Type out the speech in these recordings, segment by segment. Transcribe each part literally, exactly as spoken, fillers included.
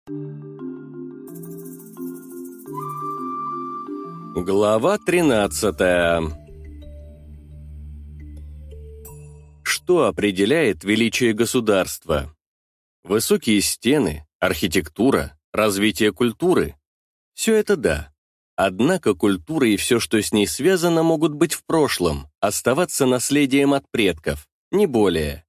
Глава тринадцатая. Что определяет величие государства? Высокие стены, архитектура, развитие культуры. Все это да. Однако культура и все, что с ней связано, могут быть в прошлом, оставаться наследием от предков, не более.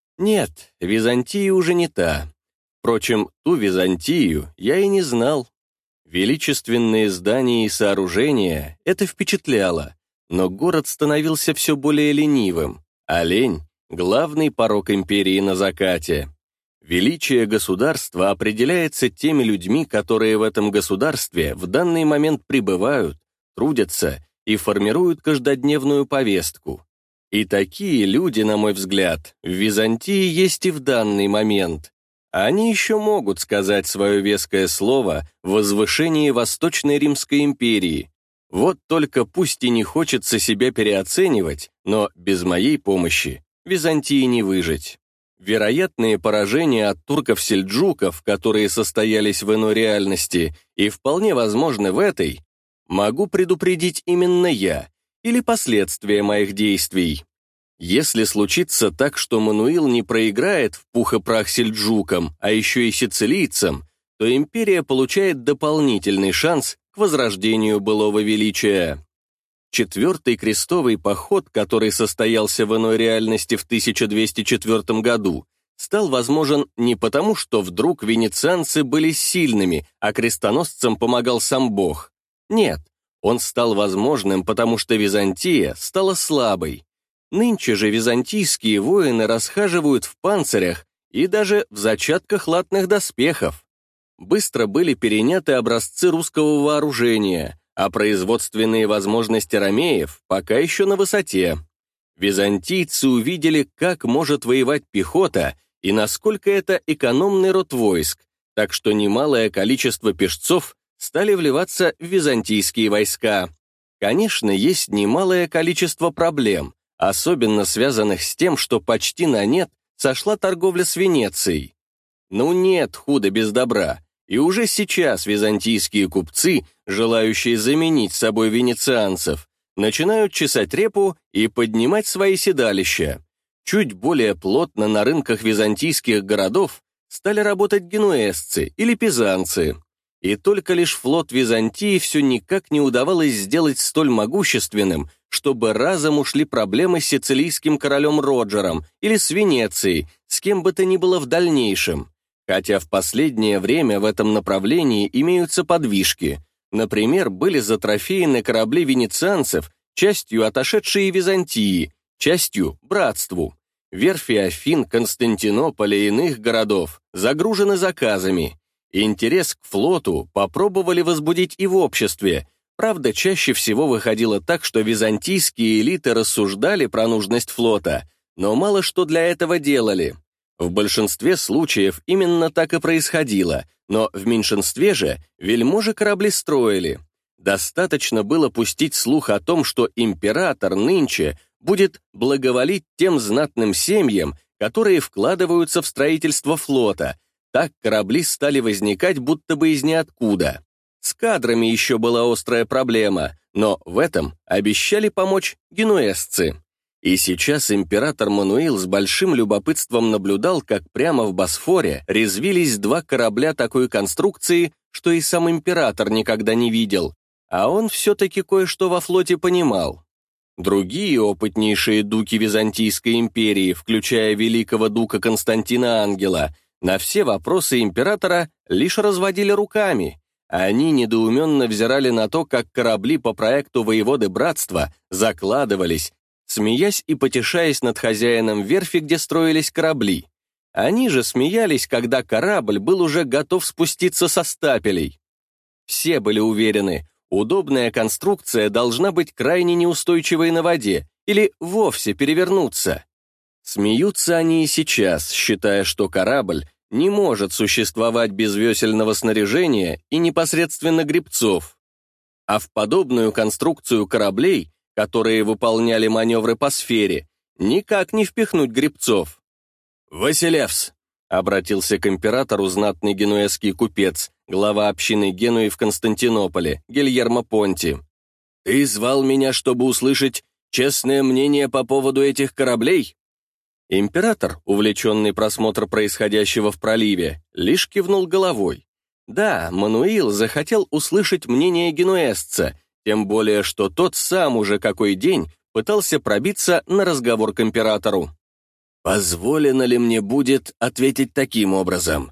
Нет, Византия уже не та. Впрочем, ту Византию я и не знал. Величественные здания и сооружения — это впечатляло, но город становился все более ленивым, а лень — главный порок империи на закате. Величие государства определяется теми людьми, которые в этом государстве в данный момент пребывают, трудятся и формируют каждодневную повестку. И такие люди, на мой взгляд, в Византии есть и в данный момент. Они еще могут сказать свое веское слово в возвышении Восточной Римской империи. Вот только пусть и не хочется себя переоценивать, но без моей помощи Византии не выжить. Вероятные поражения от турков-сельджуков, которые состоялись в иной реальности и вполне возможны в этой, могу предупредить именно я или последствия моих действий. Если случится так, что Мануил не проиграет в пух и прах сельджукам, а еще и сицилийцам, то империя получает дополнительный шанс к возрождению былого величия. Четвертый крестовый поход, который состоялся в иной реальности в тысяча двести четвёртом году, стал возможен не потому, что вдруг венецианцы были сильными, а крестоносцам помогал сам Бог. Нет, он стал возможным, потому что Византия стала слабой. Нынче же византийские воины расхаживают в панцирях и даже в зачатках латных доспехов. Быстро были переняты образцы русского вооружения, а производственные возможности ромеев пока еще на высоте. Византийцы увидели, как может воевать пехота и насколько это экономный род войск, так что немалое количество пешцов стали вливаться в византийские войска. Конечно, есть немалое количество проблем, особенно связанных с тем, что почти на нет сошла торговля с Венецией. Ну нет худа без добра, и уже сейчас византийские купцы, желающие заменить собой венецианцев, начинают чесать репу и поднимать свои седалища. Чуть более плотно на рынках византийских городов стали работать генуэзцы или пизанцы. И только лишь флот Византии все никак не удавалось сделать столь могущественным, чтобы разом ушли проблемы с сицилийским королем Роджером или с Венецией, с кем бы то ни было в дальнейшем. Хотя в последнее время в этом направлении имеются подвижки. Например, были затрофеены корабли венецианцев, частью отошедшие Византии, частью – братству. Верфи Афин, Константинополя и иных городов загружены заказами. Интерес к флоту попробовали возбудить и в обществе. Правда, чаще всего выходило так, что византийские элиты рассуждали про нужность флота, но мало что для этого делали. В большинстве случаев именно так и происходило, но в меньшинстве же вельможи корабли строили. Достаточно было пустить слух о том, что император нынче будет благоволить тем знатным семьям, которые вкладываются в строительство флота. Так корабли стали возникать будто бы из ниоткуда. С кадрами еще была острая проблема, но в этом обещали помочь генуэзцы. И сейчас император Мануил с большим любопытством наблюдал, как прямо в Босфоре резвились два корабля такой конструкции, что и сам император никогда не видел, а он все-таки кое-что во флоте понимал. Другие опытнейшие дуки Византийской империи, включая великого дука Константина Ангела, на все вопросы императора лишь разводили руками. Они недоуменно взирали на то, как корабли по проекту воеводы братства закладывались, смеясь и потешаясь над хозяином верфи, где строились корабли. Они же смеялись, когда корабль был уже готов спуститься со стапелей. Все были уверены, удобная конструкция должна быть крайне неустойчивой на воде или вовсе перевернуться. Смеются они и сейчас, считая, что корабль не может существовать без весельного снаряжения и непосредственно гребцов. А в подобную конструкцию кораблей, которые выполняли маневры по сфере, никак не впихнуть гребцов. «Василевс, обратился к императору знатный генуэзский купец, глава общины Генуи в Константинополе, Гильермо Понти. «Ты звал меня, чтобы услышать честное мнение по поводу этих кораблей?» Император, увлеченный просмотром происходящего в проливе, лишь кивнул головой. Да, Мануил захотел услышать мнение генуэзца, тем более, что тот сам уже какой день пытался пробиться на разговор к императору. «Позволено ли мне будет ответить таким образом?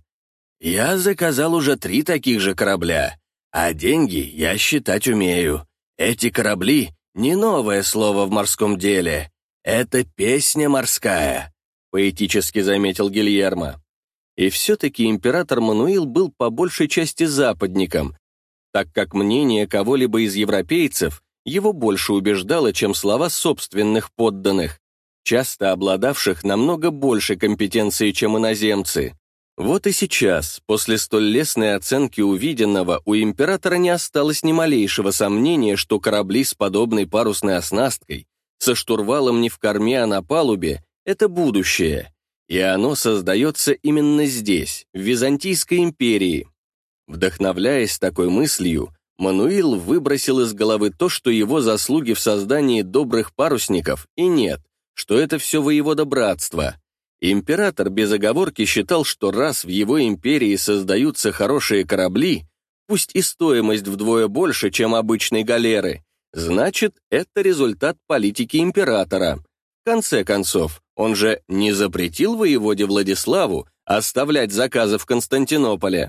Я заказал уже три таких же корабля, а деньги я считать умею. Эти корабли — не новое слово в морском деле. Это песня морская», — поэтически заметил Гильермо. И все-таки император Мануил был по большей части западником, так как мнение кого-либо из европейцев его больше убеждало, чем слова собственных подданных, часто обладавших намного большей компетенцией, чем иноземцы. Вот и сейчас, после столь лестной оценки увиденного, у императора не осталось ни малейшего сомнения, что корабли с подобной парусной оснасткой, со штурвалом не в корме, а на палубе, это будущее. И оно создается именно здесь, в Византийской империи. Вдохновляясь такой мыслью, Мануил выбросил из головы то, что его заслуги в создании добрых парусников и нет, что это все воевода братства. Император без оговорки считал, что раз в его империи создаются хорошие корабли, пусть и стоимость вдвое больше, чем обычной галеры, значит, это результат политики императора. В конце концов, он же не запретил воеводе Владиславу оставлять заказы в Константинополе.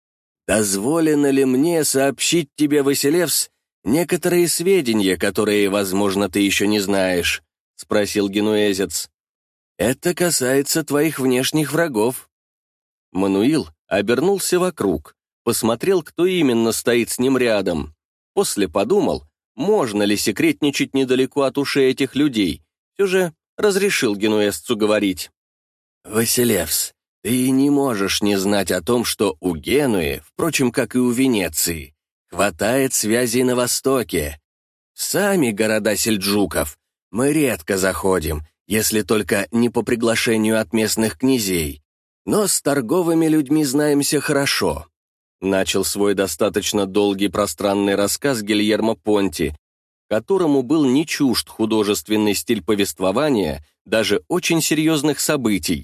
«Дозволено ли мне сообщить тебе, Василевс, некоторые сведения, которые, возможно, ты еще не знаешь?» — спросил генуэзец. «Это касается твоих внешних врагов». Мануил обернулся вокруг, посмотрел, кто именно стоит с ним рядом. После подумал, можно ли секретничать недалеко от ушей этих людей. Все же разрешил генуэзцу говорить. «Василевс, ты не можешь не знать о том, что у Генуи, впрочем, как и у Венеции, хватает связей на Востоке. В сами города сельджуков мы редко заходим, если только не по приглашению от местных князей, но с торговыми людьми знаемся хорошо». Начал свой достаточно долгий пространный рассказ Гильермо Понти, которому был не чужд художественный стиль повествования даже очень серьезных событий.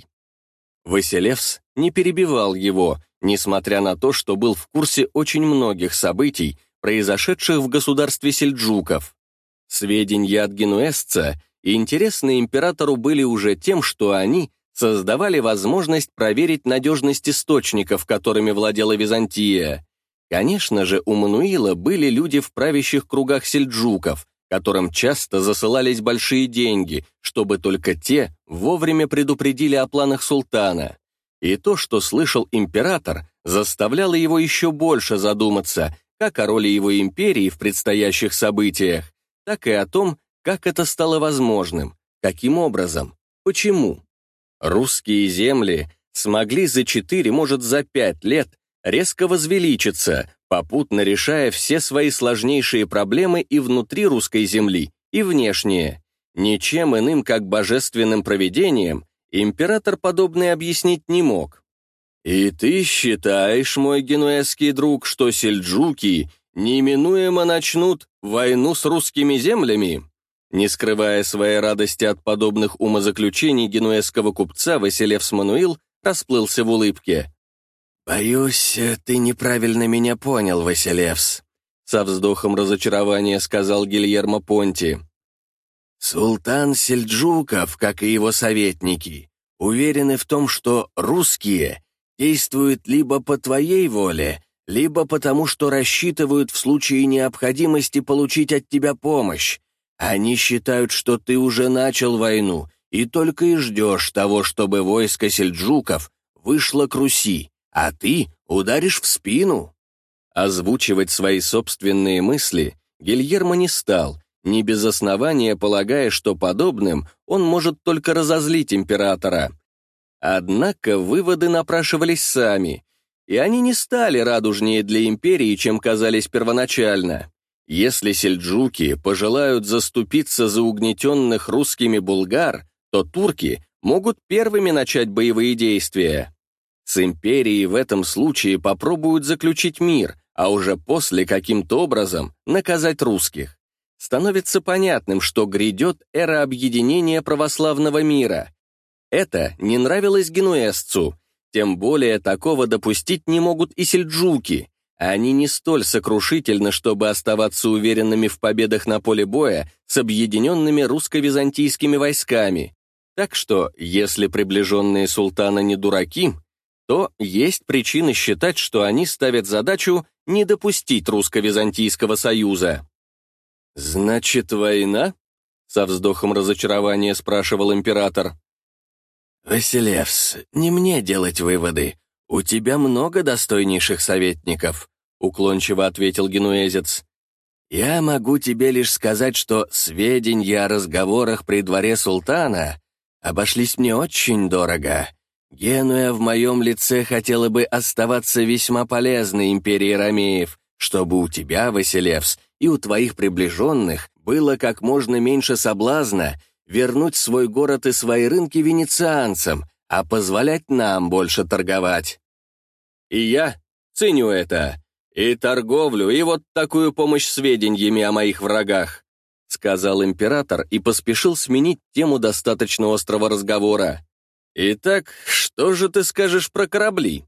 Василевс не перебивал его, несмотря на то, что был в курсе очень многих событий, произошедших в государстве сельджуков. Сведения от генуэзца интересны императору были уже тем, что они создавали возможность проверить надежность источников, которыми владела Византия. Конечно же, у Мануила были люди в правящих кругах сельджуков, которым часто засылались большие деньги, чтобы только те вовремя предупредили о планах султана. И то, что слышал император, заставляло его еще больше задуматься как о роли его империи в предстоящих событиях, так и о том, как это стало возможным, каким образом, почему. Русские земли смогли за четыре, может, за пять лет резко возвеличиться, попутно решая все свои сложнейшие проблемы и внутри русской земли, и внешние. Ничем иным, как божественным провидением, император подобное объяснить не мог. «И ты считаешь, мой генуэзский друг, что сельджуки неминуемо начнут войну с русскими землями?» Не скрывая своей радости от подобных умозаключений генуэзского купца, Василевс Мануил расплылся в улыбке. «Боюсь, ты неправильно меня понял, Василевс», — со вздохом разочарования сказал Гильермо Понти. «Султан сельджуков, как и его советники, уверены в том, что русские действуют либо по твоей воле, либо потому, что рассчитывают в случае необходимости получить от тебя помощь. Они считают, что ты уже начал войну и только и ждешь того, чтобы войско сельджуков вышло к Руси, а ты ударишь в спину». Озвучивать свои собственные мысли Гильермо не стал, не без основания полагая, что подобным он может только разозлить императора. Однако выводы напрашивались сами, и они не стали радужнее для империи, чем казались первоначально. Если сельджуки пожелают заступиться за угнетенных русскими булгар, то турки могут первыми начать боевые действия. С империей в этом случае попробуют заключить мир, а уже после каким-то образом наказать русских. Становится понятным, что грядет эра объединения православного мира. Это не нравилось генуэзцу, тем более такого допустить не могут и сельджуки. Они не столь сокрушительны, чтобы оставаться уверенными в победах на поле боя с объединенными русско-византийскими войсками. Так что, если приближенные султана не дураки, то есть причины считать, что они ставят задачу не допустить русско-византийского союза. «Значит, война?» — со вздохом разочарования спрашивал император. «Василевс, не мне делать выводы. У тебя много достойнейших советников», — уклончиво ответил генуэзец. «Я могу тебе лишь сказать, что сведения о разговорах при дворе султана обошлись мне очень дорого. Генуя в моем лице хотела бы оставаться весьма полезной империей ромеев, чтобы у тебя, Василевс, и у твоих приближенных было как можно меньше соблазна вернуть свой город и свои рынки венецианцам, а позволять нам больше торговать. И я ценю это, и торговлю, и вот такую помощь сведениями о моих врагах», сказал император и поспешил сменить тему достаточно острого разговора. «Итак, что же ты скажешь про корабли?»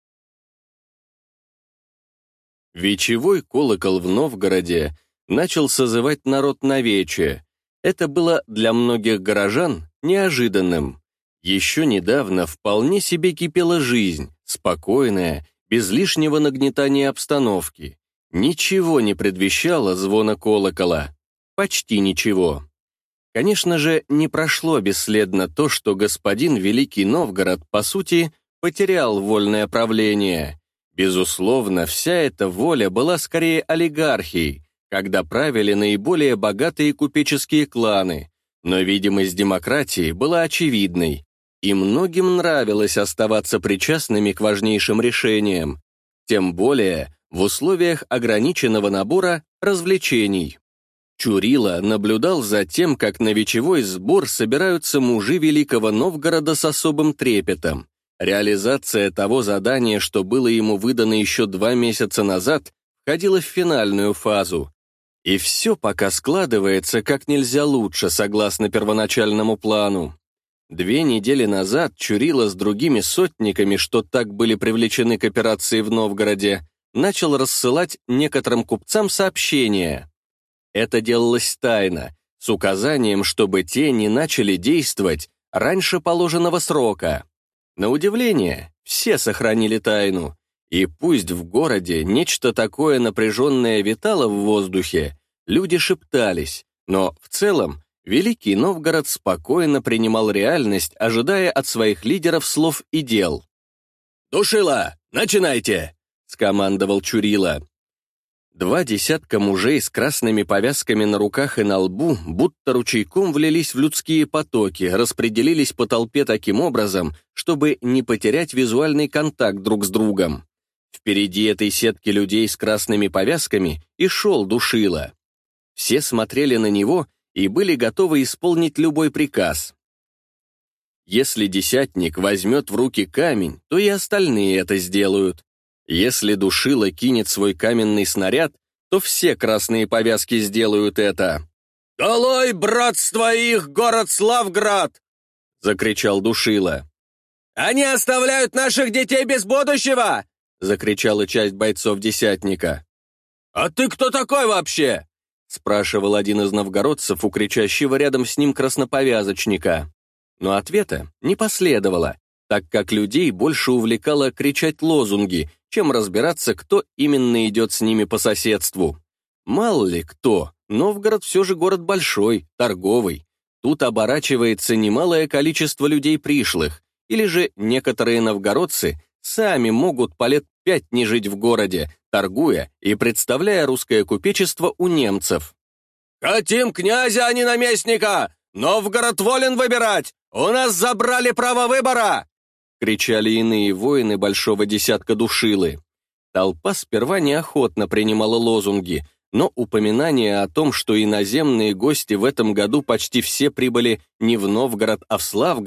Вечевой колокол в Новгороде начал созывать народ на вече. Это было для многих горожан неожиданным. Еще недавно вполне себе кипела жизнь, спокойная, без лишнего нагнетания обстановки. Ничего не предвещало звона колокола. Почти ничего. Конечно же, не прошло бесследно то, что господин Великий Новгород, по сути, потерял вольное правление. Безусловно, вся эта воля была скорее олигархией, когда правили наиболее богатые купеческие кланы, но видимость демократии была очевидной, и многим нравилось оставаться причастными к важнейшим решениям, тем более в условиях ограниченного набора развлечений. Чурила наблюдал за тем, как на вечевой сбор собираются мужи Великого Новгорода с особым трепетом. Реализация того задания, что было ему выдано еще два месяца назад, входила в финальную фазу. И все пока складывается как нельзя лучше, согласно первоначальному плану. Две недели назад Чурила с другими сотниками, что так были привлечены к операции в Новгороде, начал рассылать некоторым купцам сообщения. Это делалось тайно, с указанием, чтобы те не начали действовать раньше положенного срока. На удивление, все сохранили тайну, и пусть в городе нечто такое напряженное витало в воздухе, люди шептались, но в целом Великий Новгород спокойно принимал реальность, ожидая от своих лидеров слов и дел. «Душила, начинайте!» — скомандовал Чурила. Два десятка мужей с красными повязками на руках и на лбу будто ручейком влились в людские потоки, распределились по толпе таким образом, чтобы не потерять визуальный контакт друг с другом. Впереди этой сетки людей с красными повязками и шел Душила. Все смотрели на него и были готовы исполнить любой приказ. Если десятник возьмет в руки камень, то и остальные это сделают. Если Душила кинет свой каменный снаряд, то все красные повязки сделают это. «Долой, братство их, город Славград!» — закричал Душила. «Они оставляют наших детей без будущего!» — закричала часть бойцов десятника. «А ты кто такой вообще?» — спрашивал один из новгородцев у кричащего рядом с ним красноповязочника. Но ответа не последовало, так как людей больше увлекало кричать лозунги, чем разбираться, кто именно идет с ними по соседству. Мало ли кто, Новгород все же город большой, торговый. Тут оборачивается немалое количество людей пришлых, или же некоторые новгородцы сами могут по лет пять не жить в городе, торгуя и представляя русское купечество у немцев. «Хотим князя, а не наместника! Новгород волен выбирать! У нас забрали право выбора!» кричали иные воины большого десятка Душилы. Толпа сперва неохотно принимала лозунги, но упоминание о том, что иноземные гости в этом году почти все прибыли не в Новгород, а в Славград,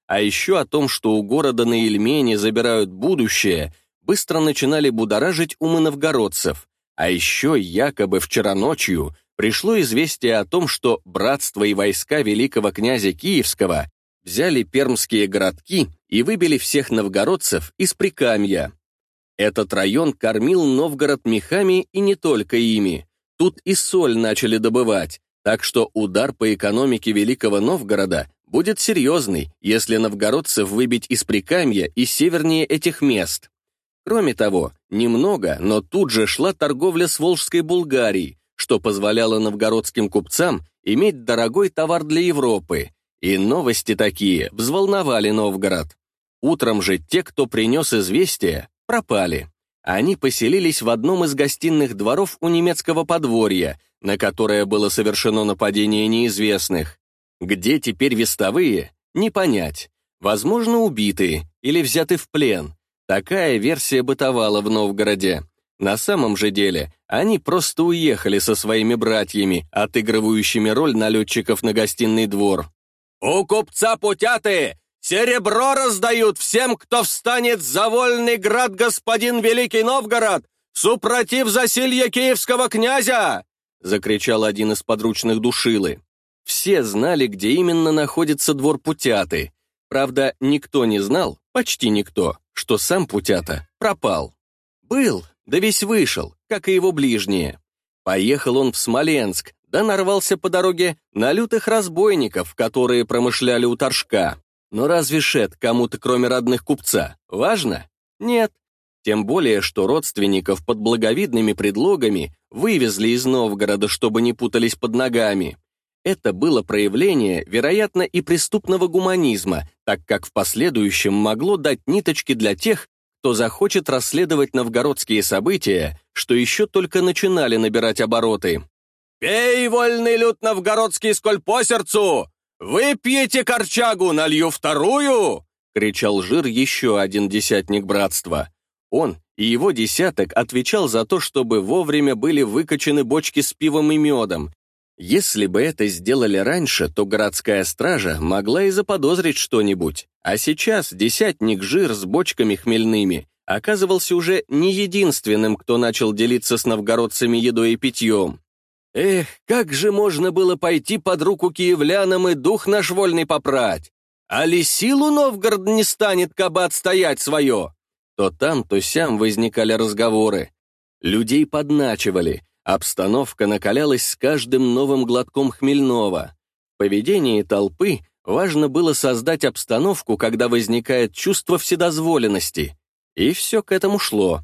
а еще о том, что у города на Ильмени забирают будущее, быстро начинали будоражить умы новгородцев. А еще якобы вчера ночью пришло известие о том, что братство и войска великого князя Киевского взяли пермские городки и выбили всех новгородцев из Прикамья. Этот район кормил Новгород мехами и не только ими. Тут и соль начали добывать, так что удар по экономике Великого Новгорода будет серьезный, если новгородцев выбить из Прикамья и севернее этих мест. Кроме того, немного, но тут же шла торговля с Волжской Булгарией, что позволяло новгородским купцам иметь дорогой товар для Европы. И новости такие взволновали Новгород. Утром же те, кто принес известие, пропали. Они поселились в одном из гостиных дворов у немецкого подворья, на которое было совершено нападение неизвестных. Где теперь вестовые, не понять. Возможно, убиты или взяты в плен. Такая версия бытовала в Новгороде. На самом же деле, они просто уехали со своими братьями, отыгрывающими роль налетчиков на гостиный двор. «У купца Путяты серебро раздают всем, кто встанет за вольный град господин Великий Новгород, супротив засилья киевского князя!» закричал один из подручных Душилы. Все знали, где именно находится двор Путяты. Правда, никто не знал, почти никто, что сам Путята пропал. Был, да весь вышел, как и его ближние. Поехал он в Смоленск, да нарвался по дороге на лютых разбойников, которые промышляли у Торжка. Но разве ж это кому-то, кроме родных купца, важно? Нет. Тем более, что родственников под благовидными предлогами вывезли из Новгорода, чтобы не путались под ногами. Это было проявление, вероятно, и преступного гуманизма, так как в последующем могло дать ниточки для тех, кто захочет расследовать новгородские события, что еще только начинали набирать обороты. «Пей, вольный люд новгородский, сколь по сердцу! Выпьете корчагу, налью вторую!» — кричал Жир, еще один десятник братства. Он и его десяток отвечал за то, чтобы вовремя были выкачаны бочки с пивом и медом. Если бы это сделали раньше, то городская стража могла и заподозрить что-нибудь. А сейчас десятник Жир с бочками хмельными оказывался уже не единственным, кто начал делиться с новгородцами едой и питьем. Эх, как же можно было пойти под руку киевлянам и дух наш вольный попрать? А ли силу Новгород не станет, кабы отстоять свое? То там, то сям возникали разговоры. Людей подначивали. Обстановка накалялась с каждым новым глотком хмельного. В поведении толпы важно было создать обстановку, когда возникает чувство вседозволенности. И все к этому шло.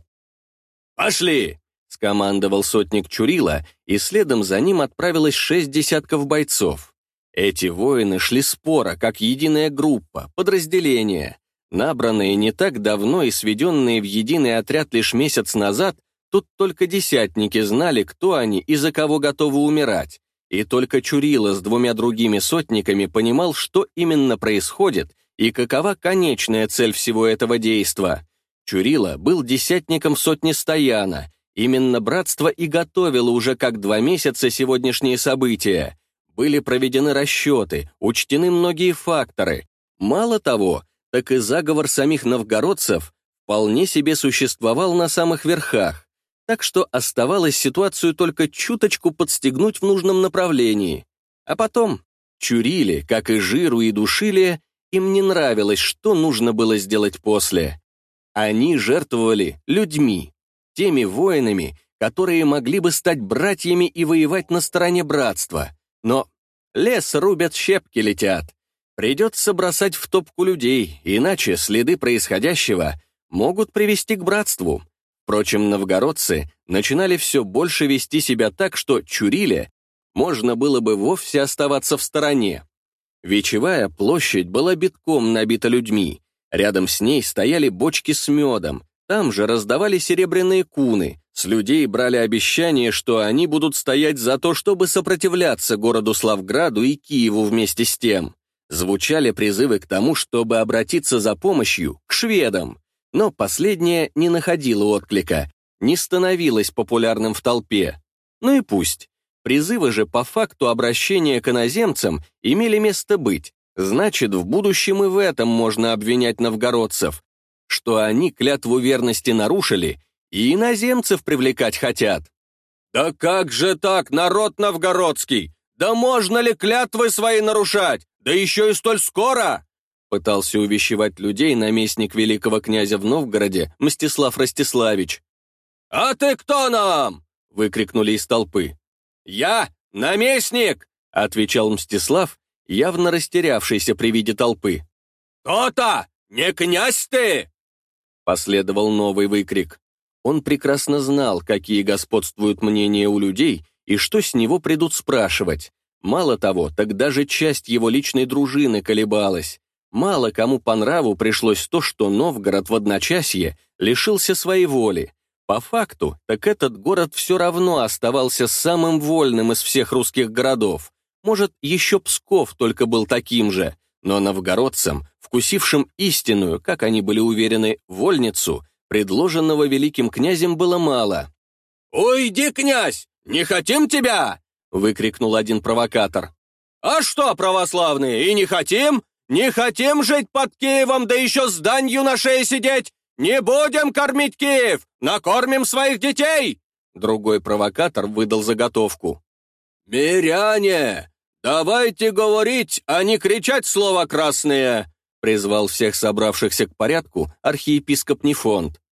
«Пошли!» — скомандовал сотник Чурила, и следом за ним отправилось шесть десятков бойцов. Эти воины шли споро, как единая группа, подразделение. Набранные не так давно и сведенные в единый отряд лишь месяц назад, тут только десятники знали, кто они и за кого готовы умирать. И только Чурила с двумя другими сотниками понимал, что именно происходит и какова конечная цель всего этого действа. Чурила был десятником сотни Стояна. Именно братство и готовило уже как два месяца сегодняшние события. Были проведены расчеты, учтены многие факторы. Мало того, так и заговор самих новгородцев вполне себе существовал на самых верхах. Так что оставалось ситуацию только чуточку подстегнуть в нужном направлении. А потом Чуриле, как и Жиру и Душиле, им не нравилось, что нужно было сделать после. Они жертвовали людьми, теми воинами, которые могли бы стать братьями и воевать на стороне братства. Но лес рубят, щепки летят. Придется бросать в топку людей, иначе следы происходящего могут привести к братству. Впрочем, новгородцы начинали все больше вести себя так, что Чуриле можно было бы вовсе оставаться в стороне. Вечевая площадь была битком набита людьми. Рядом с ней стояли бочки с медом. Там же раздавали серебряные куны. С людей брали обещание, что они будут стоять за то, чтобы сопротивляться городу Славграду и Киеву вместе с тем. Звучали призывы к тому, чтобы обратиться за помощью к шведам. Но последнее не находило отклика, не становилось популярным в толпе. Ну и пусть. Призывы же по факту обращения к иноземцам имели место быть, Значит, в будущем и в этом можно обвинять новгородцев, что они клятву верности нарушили и иноземцев привлекать хотят. «Да как же так, народ новгородский? Да можно ли клятвы свои нарушать? Да еще и столь скоро!» Пытался увещевать людей наместник великого князя в Новгороде Мстислав Ростиславич. «А ты кто нам?» — выкрикнули из толпы. «Я наместник!» — отвечал Мстислав, явно растерявшийся при виде толпы. «То-то! Не князь ты!» Последовал новый выкрик. Он прекрасно знал, какие господствуют мнения у людей и что с него придут спрашивать. Мало того, так даже часть его личной дружины колебалась. Мало кому по нраву пришлось то, что Новгород в одночасье лишился своей воли. По факту, так этот город все равно оставался самым вольным из всех русских городов. Может, еще Псков только был таким же, но новгородцам, вкусившим истинную, как они были уверены, вольницу, предложенного великим князем было мало. «Уйди, князь! Не хотим тебя!» — выкрикнул один провокатор. «А что, православные, и не хотим? Не хотим жить под Киевом, да еще с данью на шее сидеть! Не будем кормить Киев! Накормим своих детей!» Другой провокатор выдал заготовку. «Миряне, давайте говорить, а не кричать слова красные!» призвал всех собравшихся к порядку архиепископ Нефонт.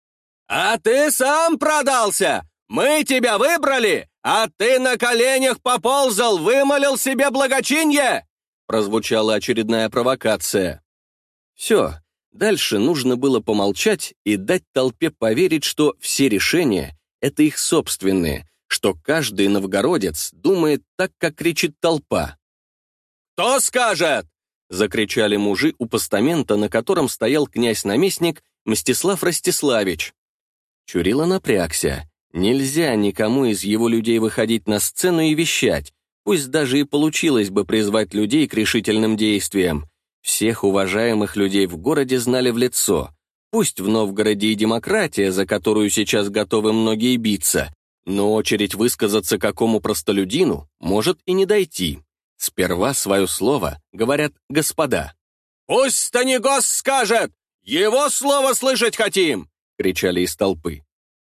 «А ты сам продался! Мы тебя выбрали, а ты на коленях поползал, вымолил себе благочинье!» прозвучала очередная провокация. Все, дальше нужно было помолчать и дать толпе поверить, что все решения — это их собственные, что каждый новгородец думает так, как кричит толпа. «Кто скажет?» — закричали мужи у постамента, на котором стоял князь-наместник Мстислав Ростиславич. Чурило напрягся. Нельзя никому из его людей выходить на сцену и вещать, пусть даже и получилось бы призвать людей к решительным действиям. Всех уважаемых людей в городе знали в лицо. Пусть в Новгороде и демократия, за которую сейчас готовы многие биться, но очередь высказаться какому простолюдину может и не дойти. Сперва свое слово говорят господа. «Пусть Станигос скажет! Его слово слышать хотим!» — кричали из толпы.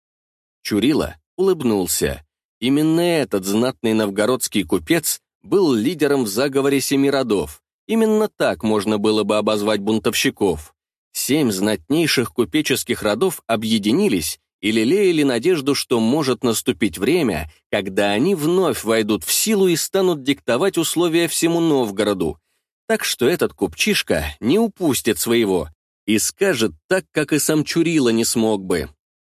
Чурило улыбнулся. Именно этот знатный новгородский купец был лидером в заговоре семи родов. Именно так можно было бы обозвать бунтовщиков. Семь знатнейших купеческих родов объединились и лелеяли надежду, что может наступить время, когда они вновь войдут в силу и станут диктовать условия всему Новгороду. Так что этот купчишка не упустит своего и скажет так, как и сам Чурило не смог бы.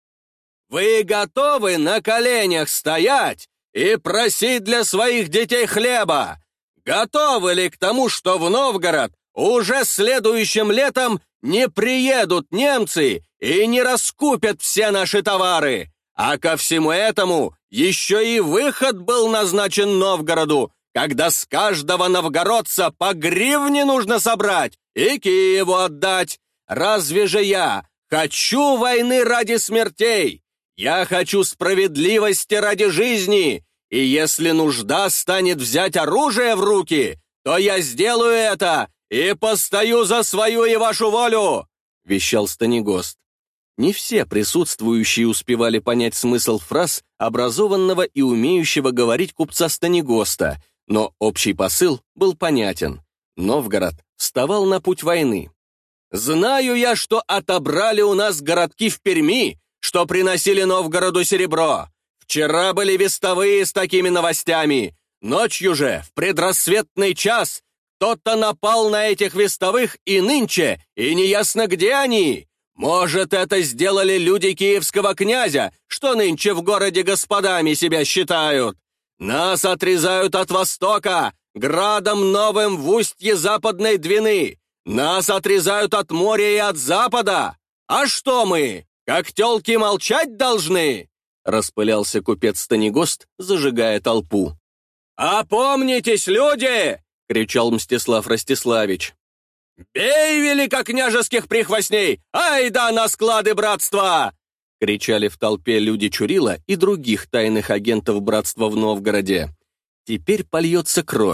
«Вы готовы на коленях стоять и просить для своих детей хлеба? Готовы ли к тому, что в Новгород уже следующим летом не приедут немцы и не раскупят все наши товары? А ко всему этому еще и выход был назначен Новгороду, когда с каждого новгородца по гривне нужно собрать и Киеву отдать. Разве же я хочу войны ради смертей? Я хочу справедливости ради жизни, и если нужда станет взять оружие в руки, то я сделаю это и постою за свою и вашу волю», — вещал Станигост. Не все присутствующие успевали понять смысл фраз образованного и умеющего говорить купца Станигоста, но общий посыл был понятен. Новгород вставал на путь войны. «Знаю я, что отобрали у нас городки в Перми, что приносили Новгороду серебро. Вчера были вестовые с такими новостями. Ночью же, в предрассветный час, кто-то напал на этих вестовых и нынче, и неясно, где они. Может, это сделали люди киевского князя, что нынче в городе господами себя считают. Нас отрезают от востока, градом новым в устье западной Двины. Нас отрезают от моря и от запада. А что мы, как тёлки, молчать должны?» Распылялся купец Станигост, зажигая толпу. «Опомнитесь, люди!» — кричал Мстислав Ростиславич. «Бей великокняжеских прихвостней! Ай да на склады братства!» — кричали в толпе люди Чурила и других тайных агентов братства в Новгороде. Теперь польется кровь.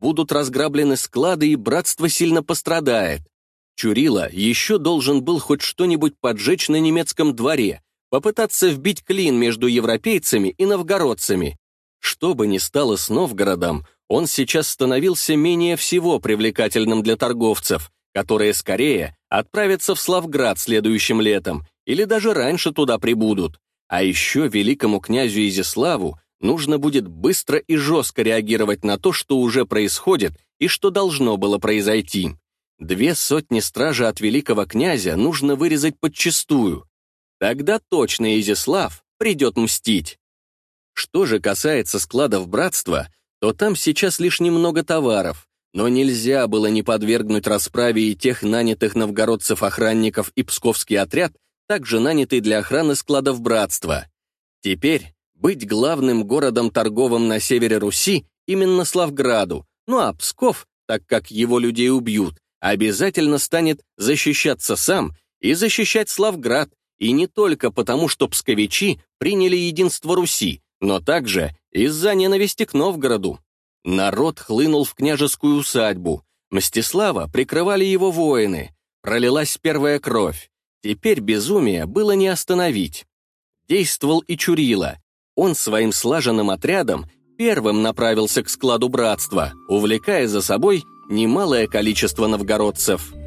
будут разграблены склады, и братство сильно пострадает. Чурила еще должен был хоть что-нибудь поджечь на немецком дворе, попытаться вбить клин между европейцами и новгородцами. Что бы ни стало с Новгородом, он сейчас становился менее всего привлекательным для торговцев, которые скорее отправятся в Славград следующим летом или даже раньше туда прибудут. А еще великому князю Изяславу нужно будет быстро и жестко реагировать на то, что уже происходит и что должно было произойти. Две сотни стражи от великого князя нужно вырезать подчистую. Тогда точно Изяслав придет мстить. Что же касается складов братства, то там сейчас лишь немного товаров, но нельзя было не подвергнуть расправе и тех нанятых новгородцев-охранников и псковский отряд, также нанятый для охраны складов братства. Теперь быть главным городом торговым на севере Руси именно Славграду, ну а Псков, так как его людей убьют, обязательно станет защищаться сам и защищать Славград, и не только потому, что псковичи приняли единство Руси, но также из-за ненависти к Новгороду. Народ хлынул в княжескую усадьбу, Мстислава прикрывали его воины, пролилась первая кровь. Теперь безумие было не остановить. Действовал и Чурила. Он своим слаженным отрядом первым направился к складу братства, увлекая за собой немалое количество новгородцев.